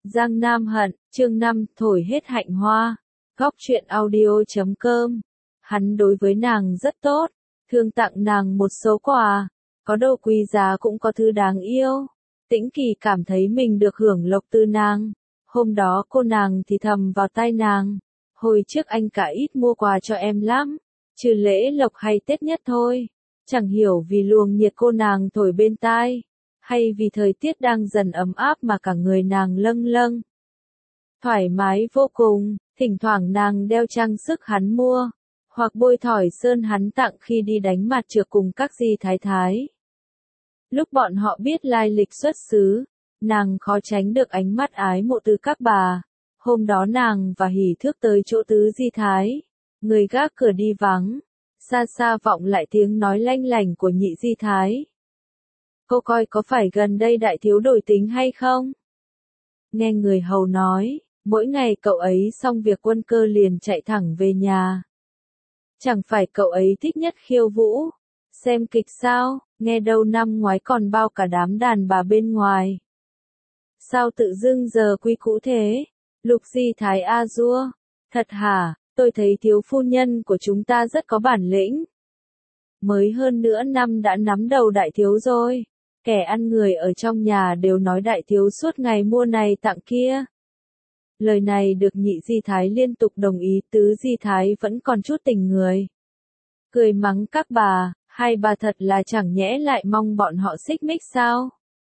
Giang Nam Hận, chương 5, thổi hết hạnh hoa. Góc truyện audio.com. Hắn đối với nàng rất tốt, thương tặng nàng một số quà, có đồ quý giá cũng có thứ đáng yêu. Tĩnh Kỳ cảm thấy mình được hưởng lộc từ nàng. Hôm đó cô nàng thì thầm vào tai nàng, hồi trước anh cả ít mua quà cho em lắm, trừ lễ lộc hay Tết nhất thôi. Chẳng hiểu vì luồng nhiệt cô nàng thổi bên tai, hay vì thời tiết đang dần ấm áp mà cả người nàng lâng lâng. Thoải mái vô cùng, thỉnh thoảng nàng đeo trang sức hắn mua, hoặc bôi thỏi sơn hắn tặng khi đi đánh mặt trược cùng các dì thái thái. Lúc bọn họ biết lai lịch xuất xứ, nàng khó tránh được ánh mắt ái mộ từ các bà. Hôm đó nàng và Hỉ Thước tới chỗ tứ di thái, người gác cửa đi vắng, xa xa vọng lại tiếng nói lanh lảnh của nhị di thái. Cô coi có phải gần đây đại thiếu đổi tính hay không? Nghe người hầu nói, mỗi ngày cậu ấy xong việc quân cơ liền chạy thẳng về nhà. Chẳng phải cậu ấy thích nhất khiêu vũ, xem kịch sao, nghe đâu năm ngoái còn bao cả đám đàn bà bên ngoài. Sao tự dưng giờ quy cũ thế? Lục di thái a dua, thật hả, tôi thấy thiếu phu nhân của chúng ta rất có bản lĩnh. Mới hơn nửa năm đã nắm đầu đại thiếu rồi. Kẻ ăn người ở trong nhà đều nói đại thiếu suốt ngày mua này tặng kia. Lời này được nhị di thái liên tục đồng ý, tứ di thái vẫn còn chút tình người. Cười mắng các bà, hai bà thật là chẳng nhẽ lại mong bọn họ xích mích sao?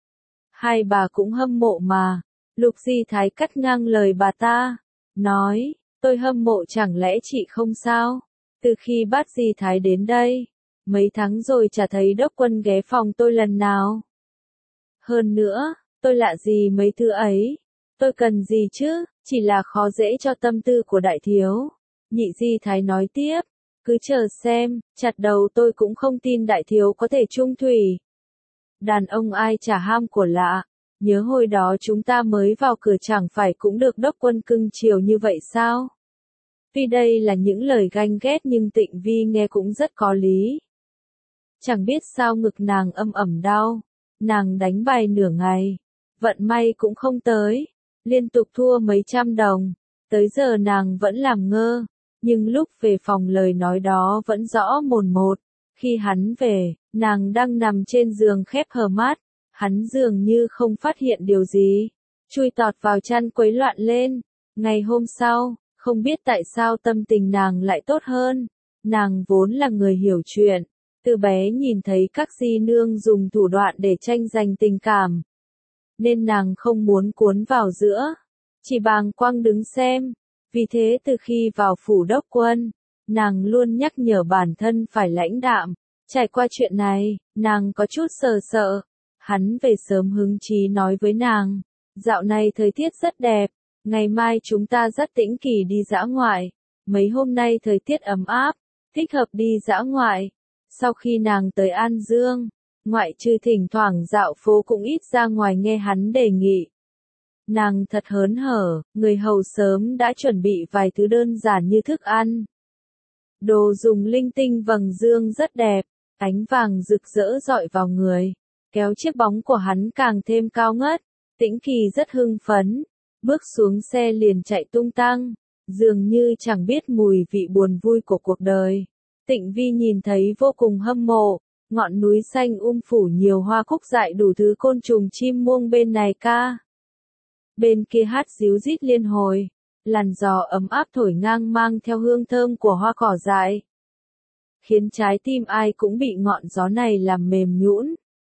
Hai bà cũng hâm mộ mà. Lục di thái cắt ngang lời bà ta, nói, tôi hâm mộ chẳng lẽ chị không sao? Từ khi bát di thái đến đây, mấy tháng rồi chả thấy đốc quân ghé phòng tôi lần nào. Hơn nữa, tôi lạ gì mấy thứ ấy, tôi cần gì chứ, chỉ là khó dễ cho tâm tư của đại thiếu. Nhị di thái nói tiếp, cứ chờ xem, chặt đầu tôi cũng không tin đại thiếu có thể chung thủy. Đàn ông ai chả ham của lạ, nhớ hồi đó chúng ta mới vào cửa chẳng phải cũng được đốc quân cưng chiều như vậy sao? Tuy đây là những lời ganh ghét nhưng Tịnh Vi nghe cũng rất có lý. Chẳng biết sao ngực nàng âm ẩm đau, nàng đánh bài nửa ngày, vận may cũng không tới, liên tục thua mấy trăm đồng, tới giờ nàng vẫn làm ngơ, nhưng lúc về phòng lời nói đó vẫn rõ mồn một. Khi hắn về, nàng đang nằm trên giường khép hờ mắt, hắn dường như không phát hiện điều gì, chui tọt vào chăn quấy loạn lên. Ngày hôm sau, không biết tại sao tâm tình nàng lại tốt hơn, nàng vốn là người hiểu chuyện, từ bé nhìn thấy các di nương dùng thủ đoạn để tranh giành tình cảm, nên nàng không muốn cuốn vào giữa, chỉ bàng quang đứng xem. Vì thế từ khi vào phủ đốc quân, nàng luôn nhắc nhở bản thân phải lãnh đạm. Trải qua chuyện này, nàng có chút sợ. Hắn về sớm hứng chí nói với nàng, dạo này thời tiết rất đẹp, ngày mai chúng ta dắt Tĩnh Kỳ đi dã ngoại. Mấy hôm nay thời tiết ấm áp, thích hợp đi dã ngoại. Sau khi nàng tới An Dương, ngoại trừ thỉnh thoảng dạo phố cũng ít ra ngoài nghe hắn đề nghị. Nàng thật hớn hở, người hầu sớm đã chuẩn bị vài thứ đơn giản như thức ăn. Đồ dùng linh tinh vầng dương rất đẹp, ánh vàng rực rỡ rọi vào người, kéo chiếc bóng của hắn càng thêm cao ngất. Tĩnh Kỳ rất hưng phấn, bước xuống xe liền chạy tung tăng, dường như chẳng biết mùi vị buồn vui của cuộc đời. Tịnh Vi nhìn thấy vô cùng hâm mộ, ngọn núi xanh phủ nhiều hoa cúc dại đủ thứ côn trùng chim muông bên này ca. Bên kia hát ríu rít liên hồi, làn gió ấm áp thổi ngang mang theo hương thơm của hoa cỏ dại, khiến trái tim ai cũng bị ngọn gió này làm mềm nhũn.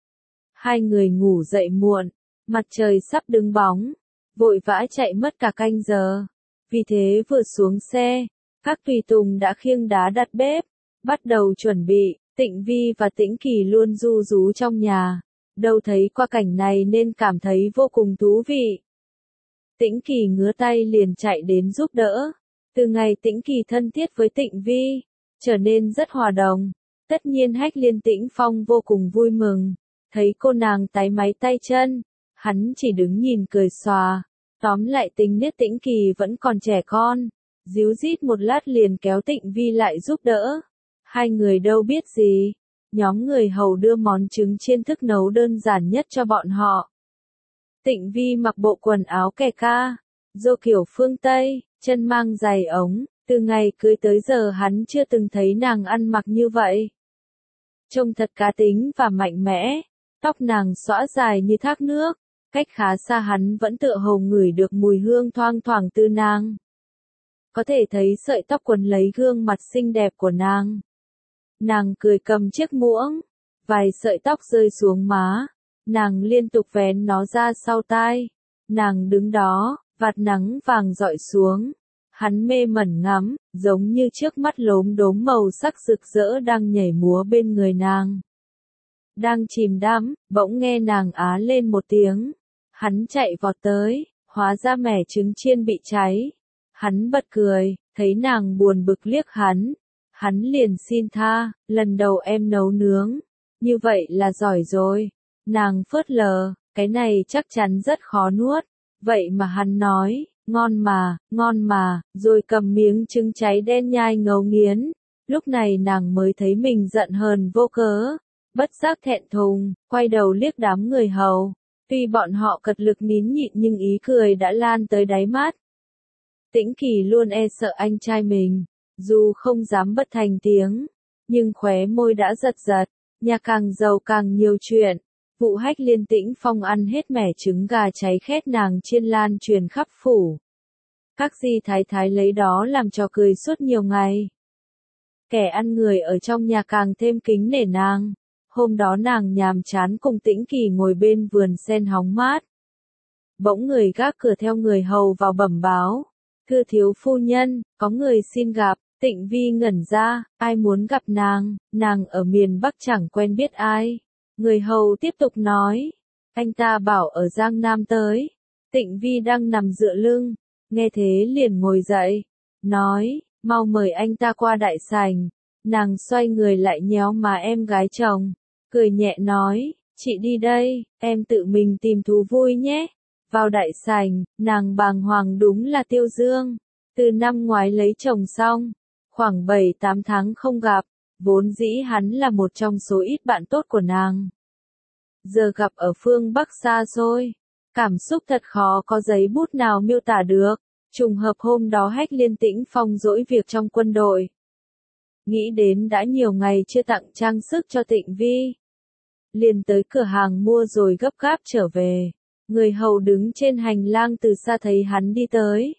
Hai người ngủ dậy muộn, mặt trời sắp đứng bóng, vội vã chạy mất cả canh giờ. Vì thế vừa xuống xe, các tùy tùng đã khiêng đá đặt bếp, bắt đầu chuẩn bị. Tịnh Vi và Tĩnh Kỳ luôn ru rú trong nhà, đâu thấy qua cảnh này nên cảm thấy vô cùng thú vị. Tĩnh Kỳ ngứa tay liền chạy đến giúp đỡ. Từ ngày Tĩnh Kỳ thân thiết với Tịnh Vi, trở nên rất hòa đồng. Tất nhiên Hách Liên Tĩnh Phong vô cùng vui mừng, thấy cô nàng táy máy tay chân, hắn chỉ đứng nhìn cười xòa. Tóm lại tính nết Tĩnh Kỳ vẫn còn trẻ con, díu dít một lát liền kéo Tịnh Vi lại giúp đỡ. Hai người đâu biết gì, nhóm người hầu đưa món trứng chiên thức nấu đơn giản nhất cho bọn họ. Tịnh Vi mặc bộ quần áo kè ca, rô kiểu phương Tây, chân mang giày ống, từ ngày cưới tới giờ hắn chưa từng thấy nàng ăn mặc như vậy. Trông thật cá tính và mạnh mẽ, tóc nàng xõa dài như thác nước, cách khá xa hắn vẫn tựa hồ ngửi được mùi hương thoang thoảng từ nàng. Có thể thấy sợi tóc quấn lấy gương mặt xinh đẹp của nàng. Nàng cười cầm chiếc muỗng, vài sợi tóc rơi xuống má, nàng liên tục vén nó ra sau tai. Nàng đứng đó, vạt nắng vàng rọi xuống. Hắn mê mẩn ngắm, giống như trước mắt lốm đốm màu sắc rực rỡ đang nhảy múa bên người nàng. Đang chìm đắm, bỗng nghe nàng á lên một tiếng. Hắn chạy vọt tới, hóa ra mẻ trứng chiên bị cháy. Hắn bật cười, thấy nàng buồn bực liếc hắn. Hắn liền xin tha, lần đầu em nấu nướng. Như vậy là giỏi rồi. Nàng phớt lờ, cái này chắc chắn rất khó nuốt. Vậy mà hắn nói, ngon mà, rồi cầm miếng trứng cháy đen nhai ngấu nghiến. Lúc này nàng mới thấy mình giận hờn vô cớ. Bất giác thẹn thùng, quay đầu liếc đám người hầu. Tuy bọn họ cật lực nín nhịn nhưng ý cười đã lan tới đáy mắt. Tĩnh Kỳ luôn e sợ anh trai mình, dù không dám bật thành tiếng, nhưng khóe môi đã giật giật, nhà càng giàu càng nhiều chuyện. Vụ Hách Liên Tĩnh Phong ăn hết mẻ trứng gà cháy khét nàng chiên lan truyền khắp phủ. Các di thái thái lấy đó làm trò cười suốt nhiều ngày. Kẻ ăn người ở trong nhà càng thêm kính nể nàng. Hôm đó nàng nhàm chán cùng Tĩnh Kỳ ngồi bên vườn sen hóng mát. Bỗng người gác cửa theo người hầu vào bẩm báo. Thưa thiếu phu nhân, có người xin gặp. Tịnh Vi ngẩn ra, ai muốn gặp nàng ở miền Bắc chẳng quen biết ai. Người hầu tiếp tục nói, anh ta bảo ở Giang Nam tới. Tịnh Vi đang nằm dựa lưng, nghe thế liền ngồi dậy, nói, mau mời anh ta qua đại sảnh. Nàng xoay người lại nhéo má em gái chồng, cười nhẹ nói, chị đi đây, em tự mình tìm thú vui nhé. Vào đại sảnh, nàng bàng hoàng đúng là Tiêu Dương. Từ năm ngoái lấy chồng xong, khoảng 7-8 tháng không gặp, vốn dĩ hắn là một trong số ít bạn tốt của nàng. Giờ gặp ở phương Bắc xa xôi, cảm xúc thật khó có giấy bút nào miêu tả được. Trùng hợp hôm đó Hách Liên Tĩnh Phong dỗi việc trong quân đội. Nghĩ đến đã nhiều ngày chưa tặng trang sức cho Tịnh Vi. Liền tới cửa hàng mua rồi gấp gáp trở về. Người hầu đứng trên hành lang từ xa thấy hắn đi tới.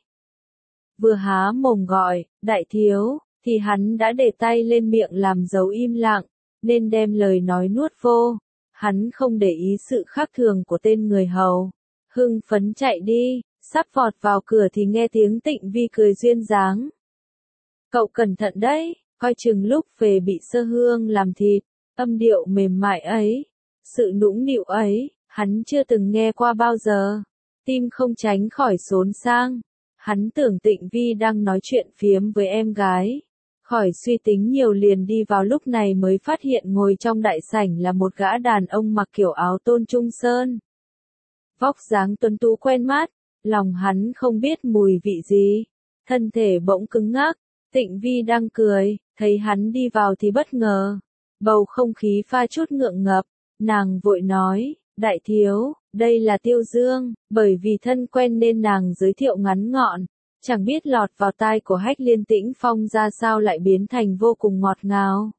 Vừa há mồm gọi, đại thiếu, thì hắn đã để tay lên miệng làm dấu im lặng, nên đem lời nói nuốt vô. Hắn không để ý sự khác thường của tên người hầu. Hưng phấn chạy đi, sắp vọt vào cửa thì nghe tiếng Tịnh Vi cười duyên dáng. Cậu cẩn thận đấy, coi chừng lúc về bị sơ hương làm thịt. Âm điệu mềm mại ấy, sự nũng nịu ấy, hắn chưa từng nghe qua bao giờ. Tim không tránh khỏi xốn sang. Hắn tưởng Tịnh Vi đang nói chuyện phiếm với em gái. Khỏi suy tính nhiều liền đi vào, lúc này mới phát hiện ngồi trong đại sảnh là một gã đàn ông mặc kiểu áo tôn trung sơn. Vóc dáng tuấn tú quen mắt, lòng hắn không biết mùi vị gì. Thân thể bỗng cứng ngắc, Tịnh Vi đang cười, thấy hắn đi vào thì bất ngờ. Bầu không khí pha chút ngượng ngập, nàng vội nói, đại thiếu, đây là Tiêu Dương, bởi vì thân quen nên nàng giới thiệu ngắn gọn. Chẳng biết lọt vào tai của Hách Liên Tĩnh Phong ra sao lại biến thành vô cùng ngọt ngào.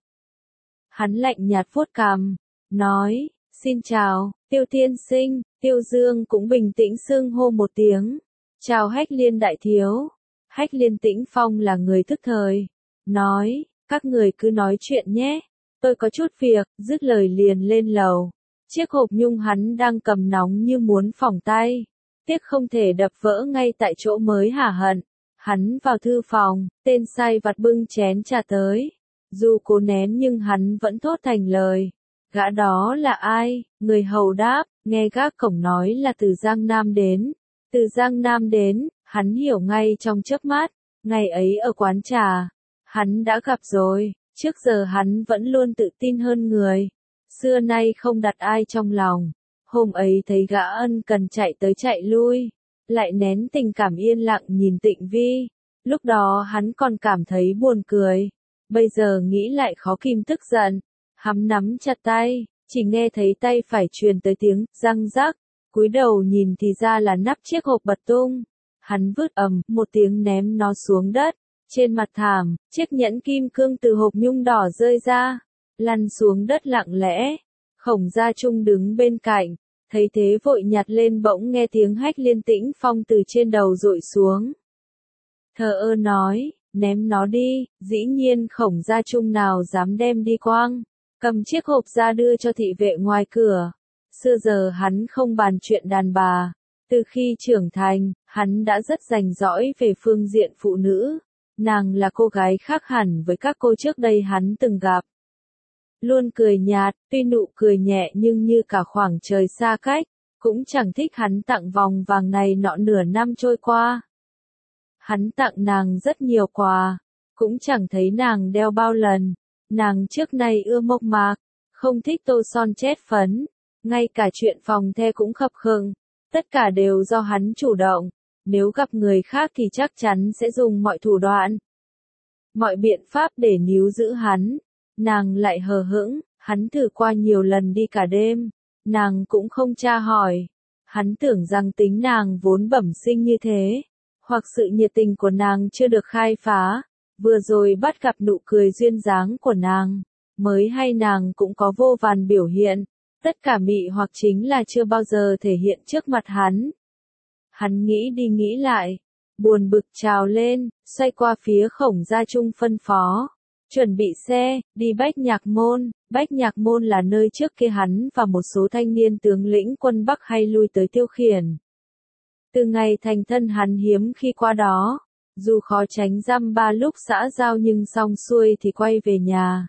Hắn lạnh nhạt vuốt cằm, nói, xin chào, Tiêu tiên sinh. Tiêu Dương cũng bình tĩnh xưng hô một tiếng. Chào Hách Liên đại thiếu. Hách Liên Tĩnh Phong là người thức thời. Nói, các người cứ nói chuyện nhé. Tôi có chút việc, dứt lời liền lên lầu. Chiếc hộp nhung hắn đang cầm nóng như muốn phỏng tay. Tiếc không thể đập vỡ ngay tại chỗ mới hả hận. Hắn vào thư phòng, tên sai vặt bưng chén trà tới. Dù cố nén nhưng hắn vẫn thốt thành lời. Gã đó là ai? Người hầu đáp, nghe gác cổng nói là từ Giang Nam đến. Từ Giang Nam đến, hắn hiểu ngay trong chớp mắt. Ngày ấy ở quán trà, hắn đã gặp rồi. Trước giờ hắn vẫn luôn tự tin hơn người. Xưa nay không đặt ai trong lòng. Hôm ấy thấy gã ân cần chạy tới chạy lui, lại nén tình cảm yên lặng nhìn Tịnh Vi. Lúc đó hắn còn cảm thấy buồn cười. Bây giờ nghĩ lại khó kìm tức giận. Hắn nắm chặt tay, chỉ nghe thấy tay phải truyền tới tiếng răng rắc. cúi đầu nhìn thì ra là nắp chiếc hộp bật tung. Hắn vứt ầm một tiếng ném nó xuống đất. Trên mặt thảm, chiếc nhẫn kim cương từ hộp nhung đỏ rơi ra, lăn xuống đất lặng lẽ. Khổng Gia Trung đứng bên cạnh, thấy thế vội nhặt lên, bỗng nghe tiếng hách Liên Tĩnh Phong từ trên đầu dội xuống. Thờ ơ nói, ném nó đi. Dĩ nhiên Khổng Gia Trung nào dám đem đi quăng, cầm chiếc hộp ra đưa cho thị vệ ngoài cửa. Xưa giờ hắn không bàn chuyện đàn bà, từ khi trưởng thành, hắn đã rất rành rõi về phương diện phụ nữ. Nàng là cô gái khác hẳn với các cô trước đây hắn từng gặp. Luôn cười nhạt, tuy nụ cười nhẹ nhưng như cả khoảng trời xa cách, cũng chẳng thích hắn tặng vòng vàng này nọ. Nửa năm trôi qua, hắn tặng nàng rất nhiều quà, cũng chẳng thấy nàng đeo bao lần. Nàng trước nay ưa mộc mạc, không thích tô son chét phấn, ngay cả chuyện phòng the cũng khập khựng, tất cả đều do hắn chủ động. Nếu gặp người khác thì chắc chắn sẽ dùng mọi thủ đoạn, mọi biện pháp để níu giữ hắn. Nàng lại hờ hững, hắn thử qua nhiều lần đi cả đêm, nàng cũng không tra hỏi. Hắn tưởng rằng tính nàng vốn bẩm sinh như thế, hoặc sự nhiệt tình của nàng chưa được khai phá. Vừa rồi bắt gặp nụ cười duyên dáng của nàng, mới hay nàng cũng có vô vàn biểu hiện, tất cả mị hoặc chính là chưa bao giờ thể hiện trước mặt hắn. Hắn nghĩ đi nghĩ lại, buồn bực trào lên, xoay qua phía Khổng Gia Trung phân phó. Chuẩn bị xe, đi Bách Nhạc Môn. Bách Nhạc Môn là nơi trước kia hắn và một số thanh niên tướng lĩnh quân Bắc hay lui tới tiêu khiển. Từ ngày thành thân hắn hiếm khi qua đó, dù khó tránh dăm ba lúc xã giao nhưng xong xuôi thì quay về nhà.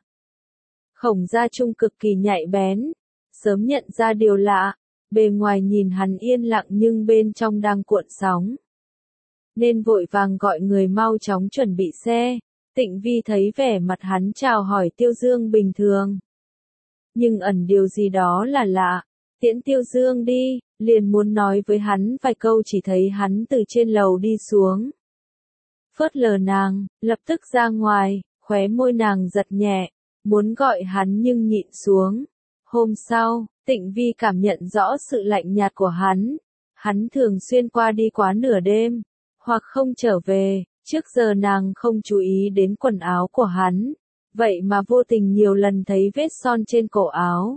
Khổng Gia Trung cực kỳ nhạy bén, sớm nhận ra điều lạ. Bề ngoài nhìn hắn yên lặng nhưng bên trong đang cuộn sóng, nên vội vàng gọi người mau chóng chuẩn bị xe. Tịnh Vi thấy vẻ mặt hắn chào hỏi Tiêu Dương bình thường, nhưng ẩn điều gì đó là lạ. Tiễn Tiêu Dương đi, liền muốn nói với hắn vài câu, chỉ thấy hắn từ trên lầu đi xuống, phớt lờ nàng, lập tức ra ngoài. Khóe môi nàng giật nhẹ, muốn gọi hắn nhưng nhịn xuống. Hôm sau, Tịnh Vi cảm nhận rõ sự lạnh nhạt của hắn. Hắn thường xuyên qua đi quá nửa đêm, hoặc không trở về. Trước giờ nàng không chú ý đến quần áo của hắn, vậy mà vô tình nhiều lần thấy vết son trên cổ áo.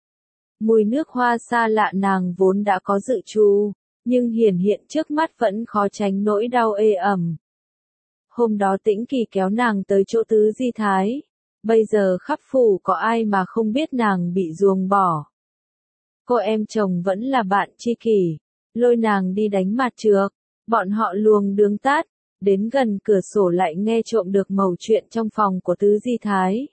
Mùi nước hoa xa lạ nàng vốn đã có dự trù, nhưng hiển hiện trước mắt vẫn khó tránh nỗi đau ê ẩm. Hôm đó Tĩnh Kỳ kéo nàng tới chỗ Tứ Di Thái. Bây giờ khắp phủ có ai mà không biết nàng bị ruồng bỏ. Cô em chồng vẫn là bạn tri kỷ, lôi nàng đi đánh mặt trược. Bọn họ luồng đường tát, đến gần cửa sổ lại nghe trộm được mẩu chuyện trong phòng của Tứ Di Thái.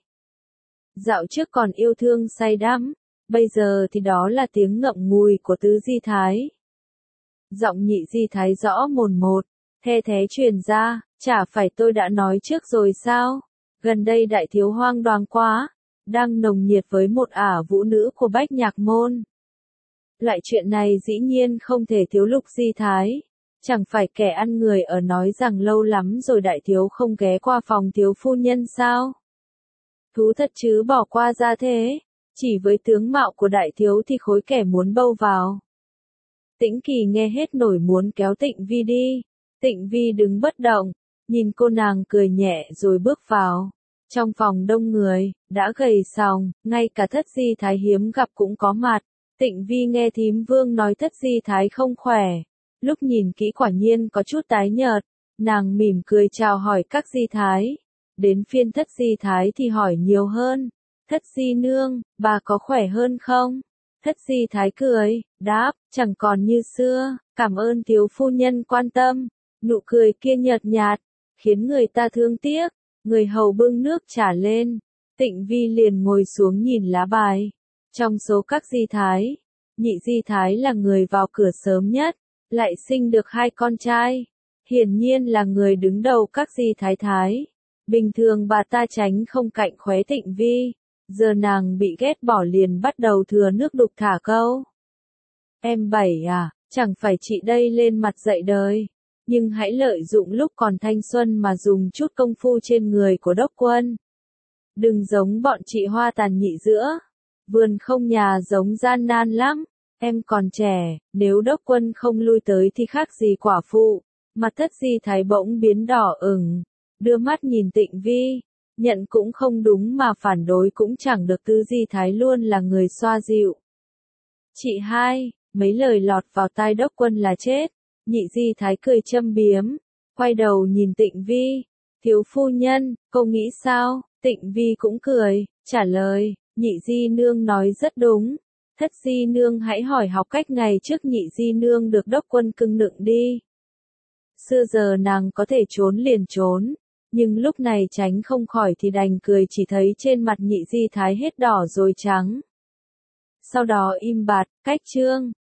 Dạo trước còn yêu thương say đắm, bây giờ thì đó là tiếng ngậm ngùi của Tứ Di Thái. Giọng Nhị Di Thái rõ mồn một, the thế truyền ra, chả phải tôi đã nói trước rồi sao? Gần đây đại thiếu hoang đoàng quá, đang nồng nhiệt với một ả vũ nữ của Bách Nhạc Môn. Lại chuyện này dĩ nhiên không thể thiếu Lục Di Thái. Chẳng phải kẻ ăn người ở nói rằng lâu lắm rồi đại thiếu không ghé qua phòng thiếu phu nhân sao? Thú thật chứ bỏ qua ra thế, chỉ với tướng mạo của đại thiếu thì khối kẻ muốn bâu vào. Tĩnh Kỳ nghe hết nổi muốn kéo Tịnh Vi đi. Tịnh Vi đứng bất động, nhìn cô nàng cười nhẹ rồi bước vào. Trong phòng đông người, đã gầy sòng, ngay cả Thất Di Thái hiếm gặp cũng có mặt. Tịnh Vi nghe thím Vương nói Thất Di Thái không khỏe. Lúc nhìn kỹ quả nhiên có chút tái nhợt, nàng mỉm cười chào hỏi các Di Thái. Đến phiên Thất Di Thái thì hỏi nhiều hơn. Thất Di Nương, bà có khỏe hơn không? Thất Di Thái cười, đáp, chẳng còn như xưa, cảm ơn thiếu phu nhân quan tâm. Nụ cười kia nhợt nhạt, khiến người ta thương tiếc. Người hầu bưng nước trà lên, Tịnh Vi liền ngồi xuống nhìn lá bài. Trong số các Di Thái, Nhị Di Thái là người vào cửa sớm nhất, lại sinh được 2 con trai. Hiển nhiên là người đứng đầu các Di Thái Thái. Bình thường bà ta tránh không cạnh khóe Tịnh Vi, giờ nàng bị ghét bỏ liền bắt đầu thừa nước đục thả câu. Em Bảy à, chẳng phải chị đây lên mặt dạy đời, nhưng hãy lợi dụng lúc còn thanh xuân mà dùng chút công phu trên người của đốc quân. Đừng giống bọn chị hoa tàn nhị giữa, vườn không nhà giống gian nan lắm. Em còn trẻ, nếu đốc quân không lui tới thì khác gì quả phụ. Mặt Thất Di Thái bỗng biến đỏ ửng, đưa mắt nhìn Tịnh Vi, nhận cũng không đúng mà phản đối cũng chẳng được, Tứ Di Thái luôn là người xoa dịu. Chị hai, mấy lời lọt vào tai đốc quân là chết. Nhị Di Thái cười châm biếm, quay đầu nhìn Tịnh Vi, thiếu phu nhân, cô nghĩ sao? Tịnh Vi cũng cười, trả lời, Nhị Di Nương nói rất đúng. Thất Di Nương hãy hỏi học cách ngày trước Nhị Di Nương được đốc quân cưng nựng đi. Xưa giờ nàng có thể trốn liền trốn, nhưng lúc này tránh không khỏi thì đành cười, chỉ thấy trên mặt Nhị Di Thái hết đỏ rồi trắng. Sau đó im bặt, cách chương.